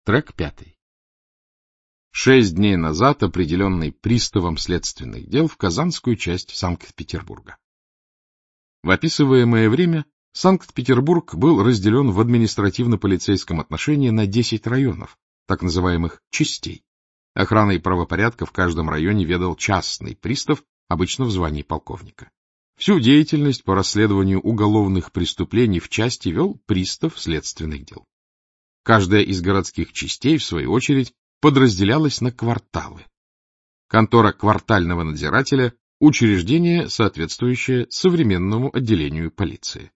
Трек 5. 6 дней назад определенный приставом следственных дел в Казанскую часть Санкт-Петербурга. В описываемое время Санкт-Петербург был разделен в административно-полицейском отношении на 10 районов, так называемых частей. Охраной правопорядка в каждом районе ведал частный пристав, обычно в звании полковника. Всю деятельность по расследованию уголовных преступлений в части вел пристав следственных дел. Каждая из городских частей, в свою очередь, подразделялась на кварталы. Контора квартального надзирателя — учреждение, соответствующее современному отделению полиции.